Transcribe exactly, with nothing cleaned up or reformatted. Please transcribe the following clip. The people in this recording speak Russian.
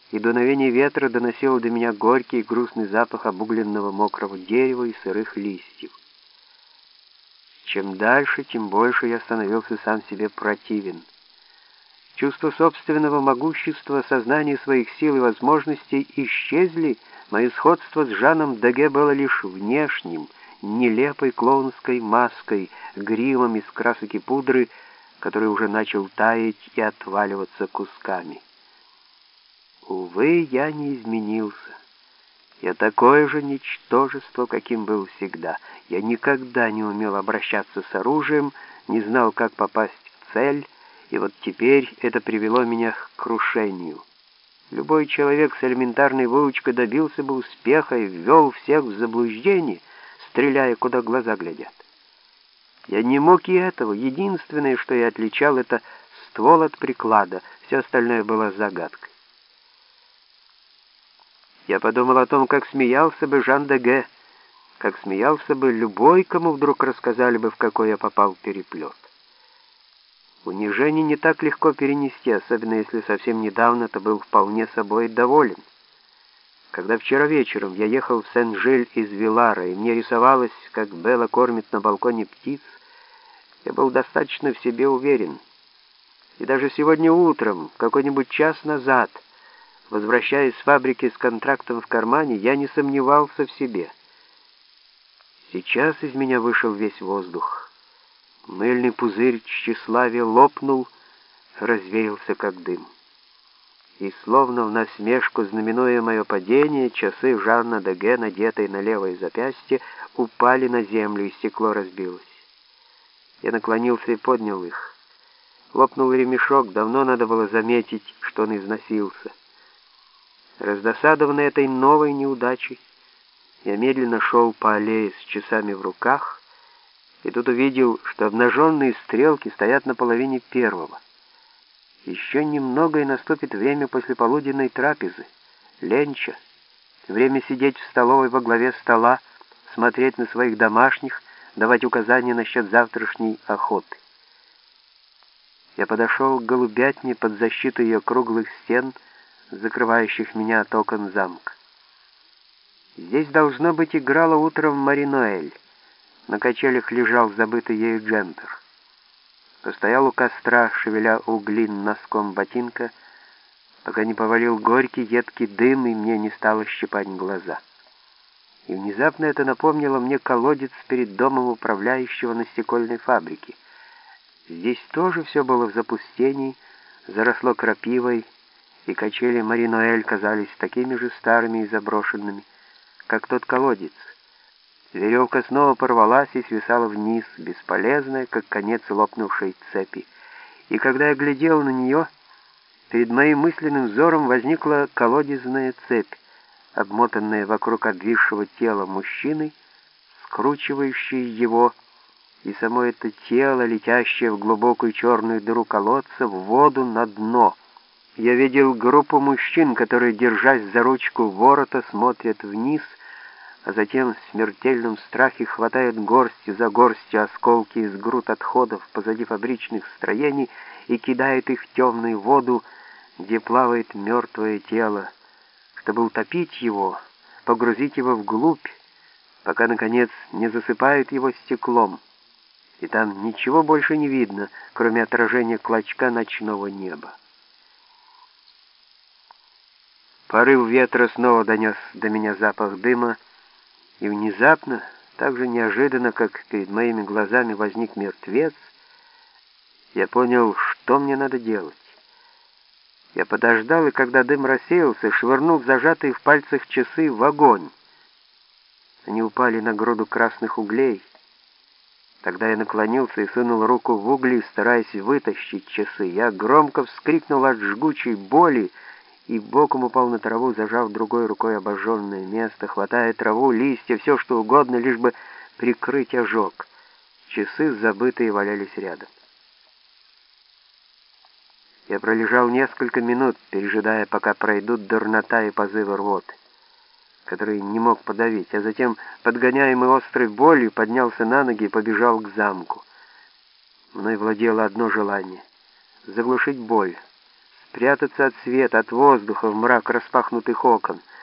и дуновение ветра доносило до меня горький и грустный запах обугленного мокрого дерева и сырых листьев. Чем дальше, тем больше я становился сам себе противен. Чувство собственного могущества, сознание своих сил и возможностей исчезли, мое сходство с Жаном Деге было лишь внешним, нелепой клоунской маской, гримом из красок и пудры, который уже начал таять и отваливаться кусками. Увы, я не изменился. Я такое же ничтожество, каким был всегда. Я никогда не умел обращаться с оружием, не знал, как попасть в цель, и вот теперь это привело меня к крушению. Любой человек с элементарной выучкой добился бы успеха и ввел всех в заблуждение, стреляя, куда глаза глядят. Я не мог и этого. Единственное, что я отличал, это ствол от приклада. Все остальное было загадкой. Я подумал о том, как смеялся бы Жан Деге, как смеялся бы любой, кому вдруг рассказали бы, в какой я попал в переплет. Унижение не так легко перенести, особенно если совсем недавно ты был вполне собой доволен. Когда вчера вечером я ехал в Сен-Жиль из Вилара, и мне рисовалось, как Белла кормит на балконе птиц, я был достаточно в себе уверен. И даже сегодня утром, какой-нибудь час назад, возвращаясь с фабрики с контрактом в кармане, я не сомневался в себе. Сейчас из меня вышел весь воздух. Мыльный пузырь тщеславия лопнул, развеялся как дым. И словно в насмешку, знаменуя мое падение, часы Жана Деге, надетые на левое запястье, упали на землю, и стекло разбилось. Я наклонился и поднял их. Лопнул ремешок, давно надо было заметить, что он износился. Раздосадованный этой новой неудачей, я медленно шел по аллее с часами в руках, и тут увидел, что обнаженные стрелки стоят на половине первого. Еще немного, и наступит время послеполуденной трапезы, ленча, время сидеть в столовой во главе стола, смотреть на своих домашних, давать указания насчет завтрашней охоты. Я подошел к голубятне под защиту ее круглых стен, закрывающих меня от окон замка. Здесь, должно быть, играла утром Мари-Ноэль. На качелях лежал забытый ею джемпер. Постоял у костра, шевеля угли носком ботинка, пока не повалил горький, едкий дым, и мне не стало щипать глаза. И внезапно это напомнило мне колодец перед домом управляющего на стекольной фабрике. Здесь тоже все было в запустении, заросло крапивой, и качели Мари-Ноэль казались такими же старыми и заброшенными, как тот колодец. Веревка снова порвалась и свисала вниз, бесполезная, как конец лопнувшей цепи. И когда я глядел на нее, перед моим мысленным взором возникла колодезная цепь, обмотанная вокруг обвисшего тела мужчины, скручивающая его, и само это тело, летящее в глубокую черную дыру колодца, в воду на дно. Я видел группу мужчин, которые, держась за ручку ворота, смотрят вниз, а затем в смертельном страхе хватают горстью за горстью осколки из груд отходов позади фабричных строений и кидают их в темную воду, где плавает мертвое тело, чтобы утопить его, погрузить его вглубь, пока, наконец, не засыпают его стеклом. И там ничего больше не видно, кроме отражения клочка ночного неба. Порыв ветра снова донес до меня запах дыма, и внезапно, так же неожиданно, как перед моими глазами возник мертвец, я понял, что мне надо делать. Я подождал, и когда дым рассеялся, швырнул зажатые в пальцах часы в огонь. Они упали на груду красных углей. Тогда я наклонился и сунул руку в угли, стараясь вытащить часы. Я громко вскрикнул от жгучей боли и боком упал на траву, зажав другой рукой обожженное место, хватая траву, листья, все что угодно, лишь бы прикрыть ожог. Часы, забытые, валялись рядом. Я пролежал несколько минут, пережидая, пока пройдут дурнота и позывы рвоты, который не мог подавить, а затем, подгоняемый острой болью, поднялся на ноги и побежал к замку. Мной владело одно желание — заглушить боль, спрятаться от света, от воздуха в мрак распахнутых окон.